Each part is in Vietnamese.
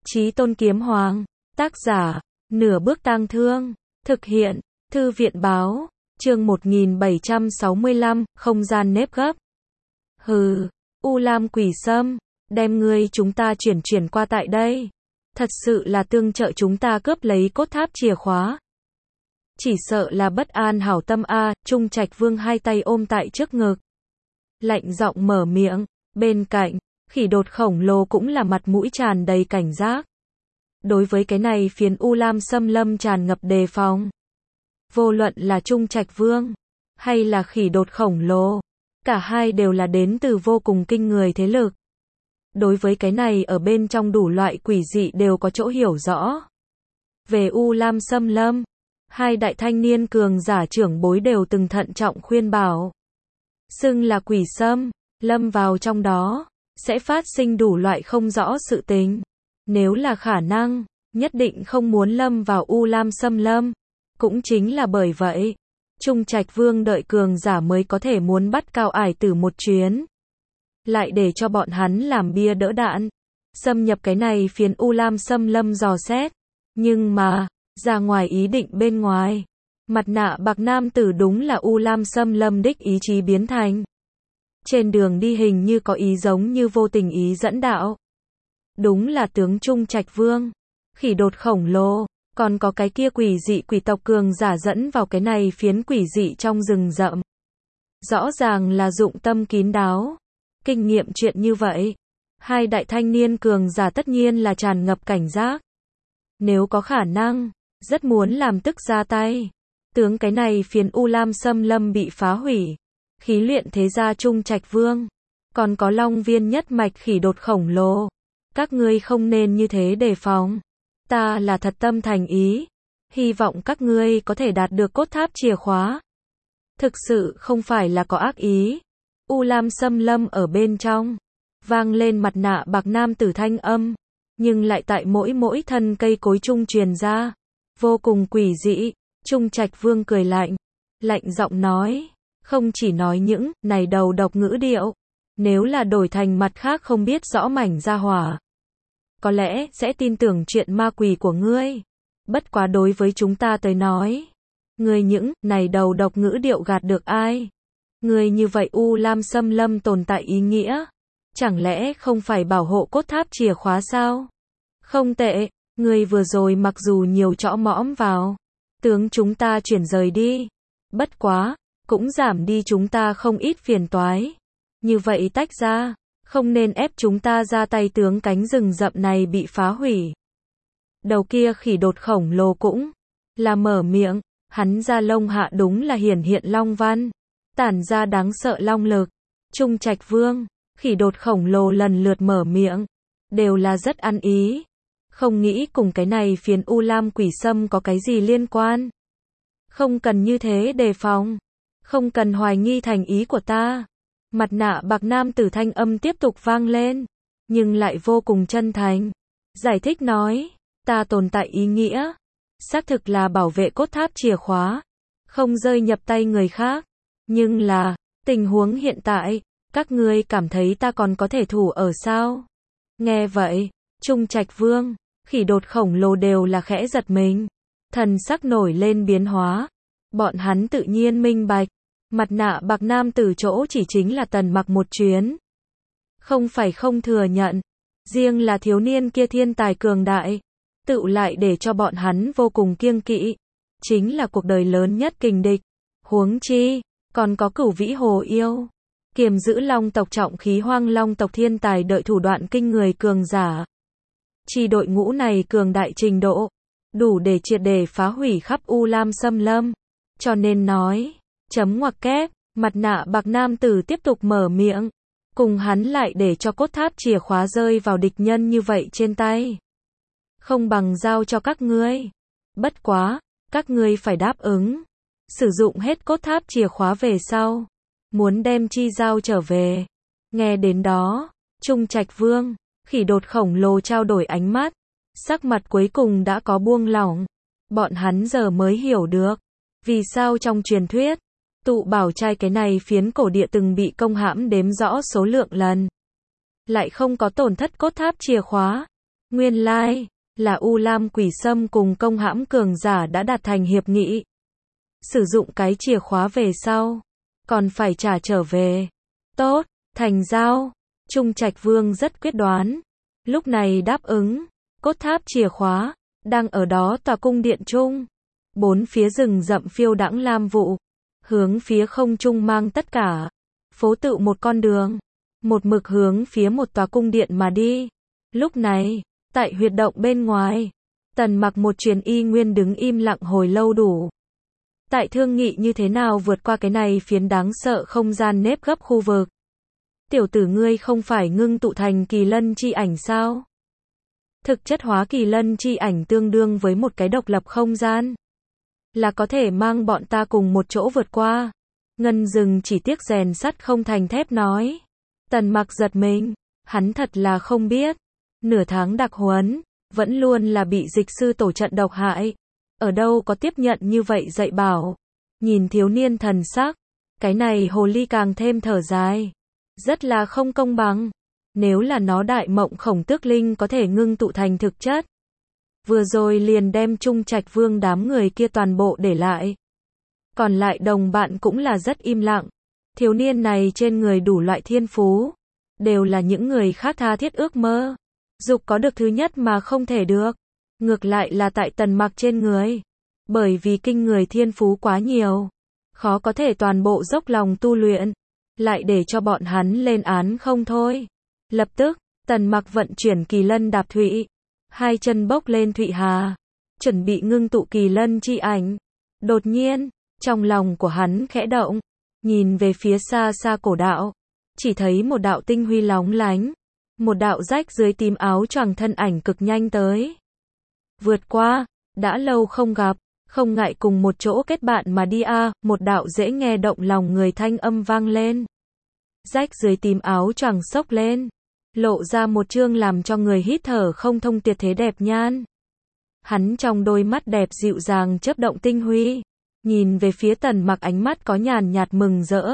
Chí Tôn Kiếm Hoàng, tác giả, Nửa Bước Tang Thương, thực hiện, Thư viện báo, chương 1765, không gian nếp gấp. Hừ, U Lam Quỷ Sâm, đem ngươi chúng ta chuyển qua tại đây. Thật sự là tương trợ chúng ta cướp lấy cốt tháp chìa khóa. Chỉ sợ là bất an hảo tâm a. Trung Trạch Vương hai tay ôm tại trước ngực, lạnh giọng mở miệng. Bên cạnh, khỉ đột khổng lồ cũng là mặt mũi tràn đầy cảnh giác. Đối với cái này phiến U Lam xâm lâm tràn ngập đề phòng. Vô luận là Trung Trạch Vương, hay là khỉ đột khổng lồ, cả hai đều là đến từ vô cùng kinh người thế lực. Đối với cái này ở bên trong đủ loại quỷ dị đều có chỗ hiểu rõ. Về U Lam xâm lâm, hai đại thanh niên cường giả trưởng bối đều từng thận trọng khuyên bảo. Xưng là quỷ xâm, lâm vào trong đó, sẽ phát sinh đủ loại không rõ sự tình. Nếu là khả năng, nhất định không muốn lâm vào U Lam xâm lâm. Cũng chính là bởi vậy, Trung Trạch Vương đợi cường giả mới có thể muốn bắt Cao Ải Tử một chuyến. Lại để cho bọn hắn làm bia đỡ đạn, xâm nhập cái này phiến U Lam xâm lâm dò xét. Nhưng mà, ra ngoài ý định bên ngoài, mặt nạ bạc nam tử đúng là U Lam xâm lâm đích ý chí biến thành. Trên đường đi hình như có ý giống như vô tình ý dẫn đạo. Đúng là tướng Trung Trạch Vương, khỉ đột khổng lồ, còn có cái kia quỷ dị quỷ tộc cường giả dẫn vào cái này phiến quỷ dị trong rừng rậm. Rõ ràng là dụng tâm kín đáo. Kinh nghiệm chuyện như vậy, hai đại thanh niên cường giả tất nhiên là tràn ngập cảnh giác. Nếu có khả năng, rất muốn làm tức ra tay. Tướng cái này phiến U Lam xâm lâm bị phá hủy. Khí luyện thế gia Trung Trạch Vương, còn có Long Viên nhất mạch khỉ đột khổng lồ. Các ngươi không nên như thế đề phòng. Ta là thật tâm thành ý. Hy vọng các ngươi có thể đạt được cốt tháp chìa khóa. Thực sự không phải là có ác ý. U Lam xâm lâm ở bên trong, vang lên mặt nạ bạc nam tử thanh âm, nhưng lại tại mỗi thân cây cối trung truyền ra, vô cùng quỷ dị. Trung Trạch Vương cười lạnh, lạnh giọng nói, không chỉ nói những này đầu độc ngữ điệu, nếu là đổi thành mặt khác không biết rõ mảnh gia hỏa, có lẽ sẽ tin tưởng chuyện ma quỷ của ngươi. Bất quá đối với chúng ta tới nói, ngươi những này đầu độc ngữ điệu gạt được ai? Ngươi như vậy U Lam xâm lâm tồn tại ý nghĩa, chẳng lẽ không phải bảo hộ cốt tháp chìa khóa sao? Không tệ, ngươi vừa rồi mặc dù nhiều chõ mõm vào, tướng chúng ta chuyển rời đi. Bất quá, cũng giảm đi chúng ta không ít phiền toái. Như vậy tách ra, không nên ép chúng ta ra tay tướng cánh rừng rậm này bị phá hủy. Đầu kia khỉ đột khổng lồ cũng là mở miệng, hắn ra lông hạ đúng là hiển hiện long văn, tản ra đáng sợ long lực. Trung Trạch Vương, khỉ đột khổng lồ lần lượt mở miệng, đều là rất ăn ý. Không nghĩ cùng cái này phiến U Lam quỷ sâm có cái gì liên quan. Không cần như thế đề phòng. Không cần hoài nghi thành ý của ta. Mặt nạ bạc nam tử thanh âm tiếp tục vang lên, nhưng lại vô cùng chân thành. Giải thích nói, ta tồn tại ý nghĩa, xác thực là bảo vệ cốt tháp chìa khóa, không rơi nhập tay người khác. Nhưng là, tình huống hiện tại, các ngươi cảm thấy ta còn có thể thủ ở sao? Nghe vậy, Trung Trạch Vương, khỉ đột khổng lồ đều là khẽ giật mình. Thần sắc nổi lên biến hóa. Bọn hắn tự nhiên minh bạch. Mặt nạ bạc nam tử chỗ chỉ chính là Tần Mặc một chuyến. Không phải không thừa nhận. Riêng là thiếu niên kia thiên tài cường đại. Tự lại để cho bọn hắn vô cùng kiêng kỵ. Chính là cuộc đời lớn nhất kình địch. Huống chi, còn có Cửu Vĩ Hồ Yêu. Kiềm giữ long tộc trọng khí hoang long tộc thiên tài đợi thủ đoạn kinh người cường giả. Chỉ đội ngũ này cường đại trình độ, đủ để triệt để phá hủy khắp U Lam xâm lâm. Cho nên nói, chấm ngoặc kép, mặt nạ bạc nam tử tiếp tục mở miệng. Cùng hắn lại để cho cốt tháp chìa khóa rơi vào địch nhân như vậy trên tay. Không bằng giao cho các ngươi. Bất quá, các ngươi phải đáp ứng. Sử dụng hết cốt tháp chìa khóa về sau. Muốn đem chi giao trở về. Nghe đến đó, Trung Trạch Vương, khỉ đột khổng lồ trao đổi ánh mắt. Sắc mặt cuối cùng đã có buông lỏng. Bọn hắn giờ mới hiểu được. Vì sao trong truyền thuyết, tụ bảo trai cái này phiến cổ địa từng bị công hãm đếm rõ số lượng lần. Lại không có tổn thất cốt tháp chìa khóa. Nguyên lai, là U Lam Quỷ Sâm cùng công hãm cường giả đã đạt thành hiệp nghị. Sử dụng cái chìa khóa về sau, còn phải trả trở về. Tốt, thành giao. Trung Trạch Vương rất quyết đoán. Lúc này đáp ứng, cốt tháp chìa khóa, đang ở đó tòa cung điện trung. Bốn phía rừng rậm phiêu đãng lam vụ, hướng phía không trung mang tất cả. Phố tự một con đường, một mực hướng phía một tòa cung điện mà đi. Lúc này, tại huyệt động bên ngoài, Tần Mặc một truyền y nguyên đứng im lặng hồi lâu đủ. Tại thương nghị như thế nào vượt qua cái này phiến đáng sợ không gian nếp gấp khu vực. Tiểu tử ngươi không phải ngưng tụ thành kỳ lân chi ảnh sao? Thực chất hóa kỳ lân chi ảnh tương đương với một cái độc lập không gian. Là có thể mang bọn ta cùng một chỗ vượt qua. Ngân Dừng chỉ tiếc rèn sắt không thành thép nói. Tần Mặc giật mình, hắn thật là không biết. Nửa tháng đặc huấn, vẫn luôn là bị dịch sư tổ trận độc hại. Ở đâu có tiếp nhận như vậy dạy bảo. Nhìn thiếu niên thần sắc, cái này hồ ly càng thêm thở dài. Rất là không công bằng. Nếu là nó đại mộng khổng tước linh có thể ngưng tụ thành thực chất. Vừa rồi liền đem Trung Trạch Vương đám người kia toàn bộ để lại. Còn lại đồng bạn cũng là rất im lặng. Thiếu niên này trên người đủ loại thiên phú. Đều là những người khác tha thiết ước mơ. Dục có được thứ nhất mà không thể được. Ngược lại là tại Tần Mặc trên người. Bởi vì kinh người thiên phú quá nhiều. Khó có thể toàn bộ dốc lòng tu luyện. Lại để cho bọn hắn lên án không thôi. Lập tức, Tần Mặc vận chuyển kỳ lân đạp thụy. Hai chân bốc lên thụy hà. Chuẩn bị ngưng tụ kỳ lân chi ảnh. Đột nhiên, trong lòng của hắn khẽ động. Nhìn về phía xa xa cổ đạo. Chỉ thấy một đạo tinh huy lóng lánh. Một đạo rách dưới tím áo choàng thân ảnh cực nhanh tới. Vượt qua, đã lâu không gặp, không ngại cùng một chỗ kết bạn mà đi a. Một đạo dễ nghe động lòng người thanh âm vang lên. Rách dưới tím áo choàng xốc lên, lộ ra một trương làm cho người hít thở không thông tuyệt thế đẹp nhan. Hắn trong đôi mắt đẹp dịu dàng chớp động tinh huy, nhìn về phía Tần Mặc ánh mắt có nhàn nhạt mừng rỡ.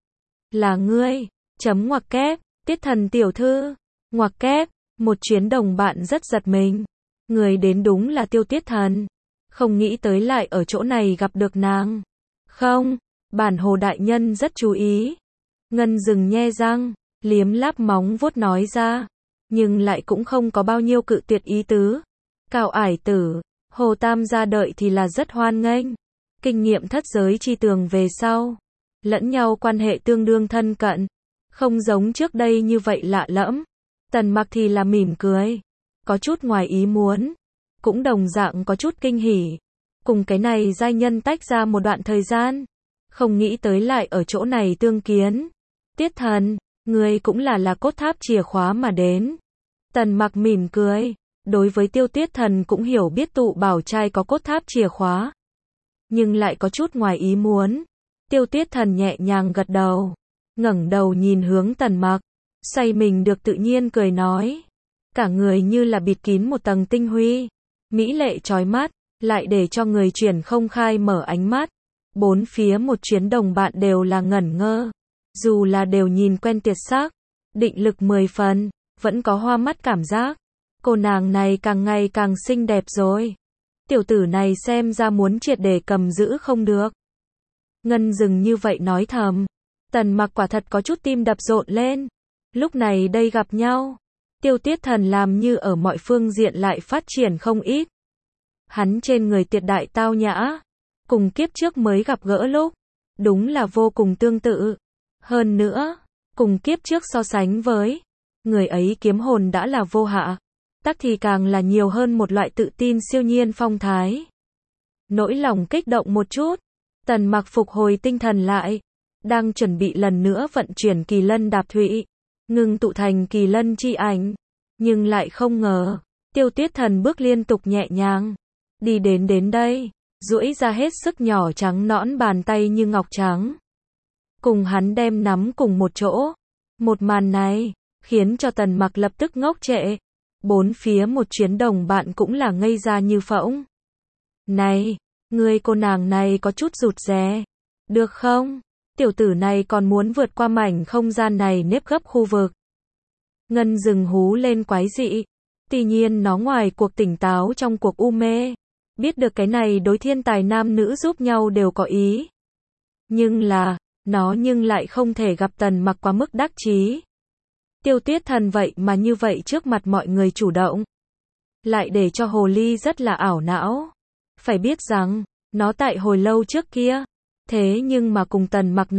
Là ngươi, chấm ngoặc kép, Tiết Thần tiểu thư, ngoặc kép, một chuyến đồng bạn rất giật mình. Người đến đúng là Tiêu Tiết Thần, không nghĩ tới lại ở chỗ này gặp được nàng. Không, bản hồ đại nhân rất chú ý. Ngân Dừng nhe răng, liếm láp móng vuốt nói ra, nhưng lại cũng không có bao nhiêu cự tuyệt ý tứ. Cao ải tử, Hồ Tam gia đợi thì là rất hoan nghênh. Kinh nghiệm thất giới chi tường về sau, lẫn nhau quan hệ tương đương thân cận, không giống trước đây như vậy lạ lẫm. Tần Mặc thì là mỉm cười, có chút ngoài ý muốn, cũng đồng dạng có chút kinh hỉ. Cùng cái này giai nhân tách ra một đoạn thời gian, không nghĩ tới lại ở chỗ này tương kiến. Tiết Thần, ngươi cũng là cốt tháp chìa khóa mà đến. Tần Mặc mỉm cười, đối với Tiêu Tiết Thần cũng hiểu biết tụ bảo trai có cốt tháp chìa khóa. Nhưng lại có chút ngoài ý muốn. Tiêu Tiết Thần nhẹ nhàng gật đầu, ngẩng đầu nhìn hướng Tần Mặc, say mình được tự nhiên cười nói. Cả người như là bịt kín một tầng tinh huy, mỹ lệ chói mắt, lại để cho người chuyển không khai mở ánh mắt. Bốn phía một chuyến đồng bạn đều là ngẩn ngơ. Dù là đều nhìn quen tuyệt sắc, định lực 10 phần, vẫn có hoa mắt cảm giác. Cô nàng này càng ngày càng xinh đẹp rồi. Tiểu tử này xem ra muốn triệt để cầm giữ không được. Ngân Dừng như vậy nói thầm. Tần Mặc quả thật có chút tim đập rộn lên. Lúc này đây gặp nhau, Tiêu Tiết Thần làm như ở mọi phương diện lại phát triển không ít. Hắn trên người tuyệt đại tao nhã, cùng kiếp trước mới gặp gỡ lúc, đúng là vô cùng tương tự. Hơn nữa, cùng kiếp trước so sánh với, người ấy kiếm hồn đã là vô hạ, tắc thì càng là nhiều hơn một loại tự tin siêu nhiên phong thái. Nỗi lòng kích động một chút, Tần Mặc phục hồi tinh thần lại, đang chuẩn bị lần nữa vận chuyển kỳ lân đạp thụy, ngưng tụ thành kỳ lân chi ảnh, nhưng lại không ngờ, Tiêu Tiết Thần bước liên tục nhẹ nhàng, đi đến đây, duỗi ra hết sức nhỏ trắng nõn bàn tay như ngọc trắng. Cùng hắn đem nắm cùng một chỗ. Một màn này, khiến cho Tần Mặc lập tức ngốc trệ. Bốn phía một chuyến đồng bạn cũng là ngây ra như phỗng. Này, người cô nàng này có chút rụt rè. Được không? Tiểu tử này còn muốn vượt qua mảnh không gian này nếp gấp khu vực. Ngân Dừng hú lên quái dị. Tuy nhiên nó ngoài cuộc tỉnh táo trong cuộc u mê, biết được cái này đối thiên tài nam nữ giúp nhau đều có ý. Nhưng lại không thể gặp Tần Mặc quá mức đắc chí. Tiêu Tuyết Thần vậy mà như vậy trước mặt mọi người chủ động, lại để cho hồ ly rất là ảo não. Phải biết rằng, nó tại hồi lâu trước kia, thế nhưng mà cùng Tần Mặc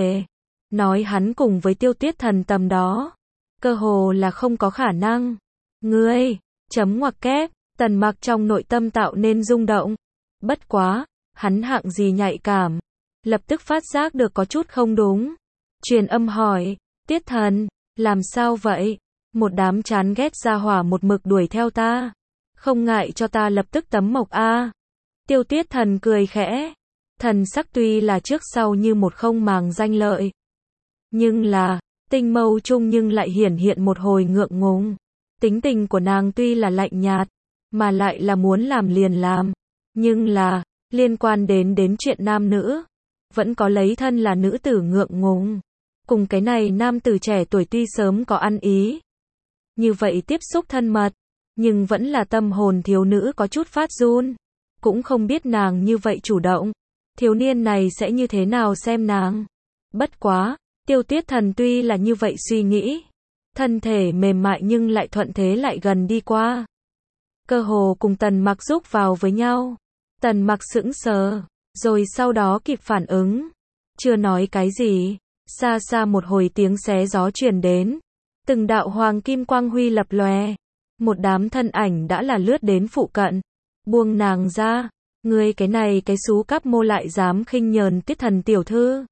nói hắn cùng với Tiêu Tuyết Thần tầm đó, cơ hồ là không có khả năng. Ngươi, chấm ngoặc kép, Tần Mặc trong nội tâm tạo nên rung động. Bất quá, hắn hạng gì nhạy cảm, lập tức phát giác được có chút không đúng. Truyền âm hỏi, Tiết Thần, làm sao vậy? Một đám chán ghét gia hỏa một mực đuổi theo ta. Không ngại cho ta lập tức tấm mộc a. Tiêu Tuyết Thần cười khẽ. Thần sắc tuy là trước sau như một không màng danh lợi. Nhưng là, tinh mâu chung nhưng lại hiển hiện một hồi ngượng ngùng. Tính tình của nàng tuy là lạnh nhạt, mà lại là muốn làm liền làm. Nhưng là, liên quan đến chuyện nam nữ, vẫn có lấy thân là nữ tử ngượng ngùng. Cùng cái này nam tử trẻ tuổi tuy sớm có ăn ý, như vậy tiếp xúc thân mật, nhưng vẫn là tâm hồn thiếu nữ có chút phát run. Cũng không biết nàng như vậy chủ động, thiếu niên này sẽ như thế nào xem nàng. Bất quá, Tiêu Tuyết Thần tuy là như vậy suy nghĩ, thân thể mềm mại nhưng lại thuận thế lại gần đi qua. Cơ hồ cùng Tần Mặc rúc vào với nhau. Tần Mặc sững sờ, rồi sau đó kịp phản ứng. Chưa nói cái gì, xa xa một hồi tiếng xé gió truyền đến. Từng đạo hoàng kim quang huy lập lòe. Một đám thân ảnh đã là lướt đến phụ cận. Buông nàng ra, ngươi cái này cái xú cắp mô lại dám khinh nhờn Tiết Thần tiểu thư.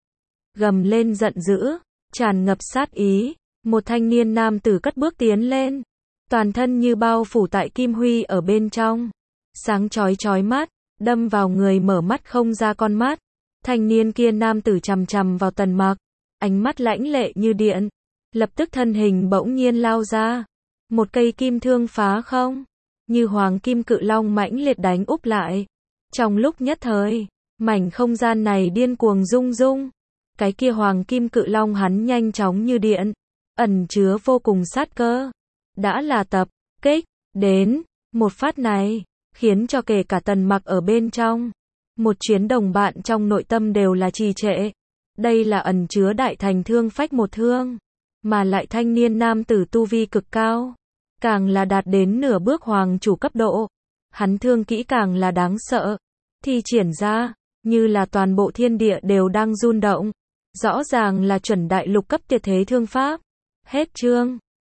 Gầm lên giận dữ, tràn ngập sát ý. Một thanh niên nam tử cất bước tiến lên. Toàn thân như bao phủ tại kim huy ở bên trong. Sáng chói chói mắt, đâm vào người mở mắt không ra con mắt. Thanh niên kia nam tử chằm chằm vào Tần Mặc, ánh mắt lãnh lệ như điện. Lập tức thân hình bỗng nhiên lao ra. Một cây kim thương phá không, như hoàng kim cự long mãnh liệt đánh úp lại. Trong lúc nhất thời, mảnh không gian này điên cuồng rung rung. Cái kia hoàng kim cự long hắn nhanh chóng như điện, ẩn chứa vô cùng sát cơ. Đã là tập kích đến, một phát này khiến cho kể cả Tần Mặc ở bên trong, một chuyến đồng bạn trong nội tâm đều là trì trệ. Đây là ẩn chứa đại thành thương phách một thương, mà lại thanh niên nam tử tu vi cực cao, càng là đạt đến nửa bước hoàng chủ cấp độ. Hắn thương kỹ càng là đáng sợ, thi triển ra, như là toàn bộ thiên địa đều đang rung động. Rõ ràng là chuẩn đại lục cấp tuyệt thế thương pháp. Hết chương.